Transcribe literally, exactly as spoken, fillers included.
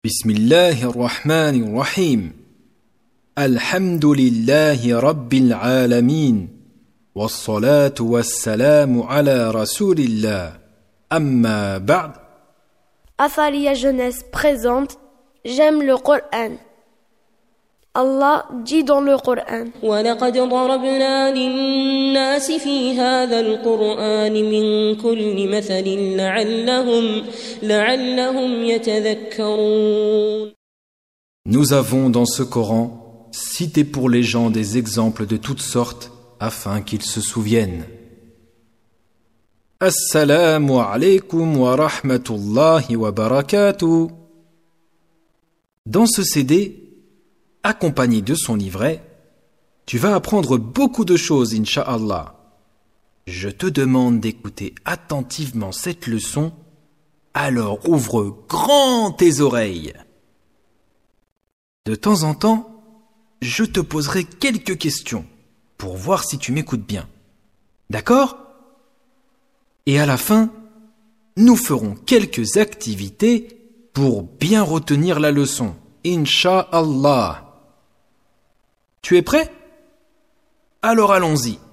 بسم الله الرحمن الرحيم الحمد لله رب العالمين والصلاة والسلام على رسول الله أما بعد. Athalia Jeunesse présente J'aime le Coran. Allah dit dans le Coran: وَلَقَدْ ضَرَبْنَا لِلنَّاسِ فِي هَذَا الْقُرْآنِ مِنْ كُلِّ مَثَلٍ لَعَلَّهُمْ لَعَلَّهُمْ يَتَذَكَّرُونَ. Nous avons dans ce Coran cité pour les gens des exemples de toutes sortes afin qu'ils se souviennent. Assalamu alaykum wa rahmatullahi wa barakatuh. Dans ce C D, accompagné de son livret, tu vas apprendre beaucoup de choses, Inch'Allah. Je te demande d'écouter attentivement cette leçon, alors ouvre grand tes oreilles. De temps en temps, je te poserai quelques questions pour voir si tu m'écoutes bien. D'accord ? Et à la fin, nous ferons quelques activités pour bien retenir la leçon, Inch'Allah. Tu es prêt ? Alors allons-y.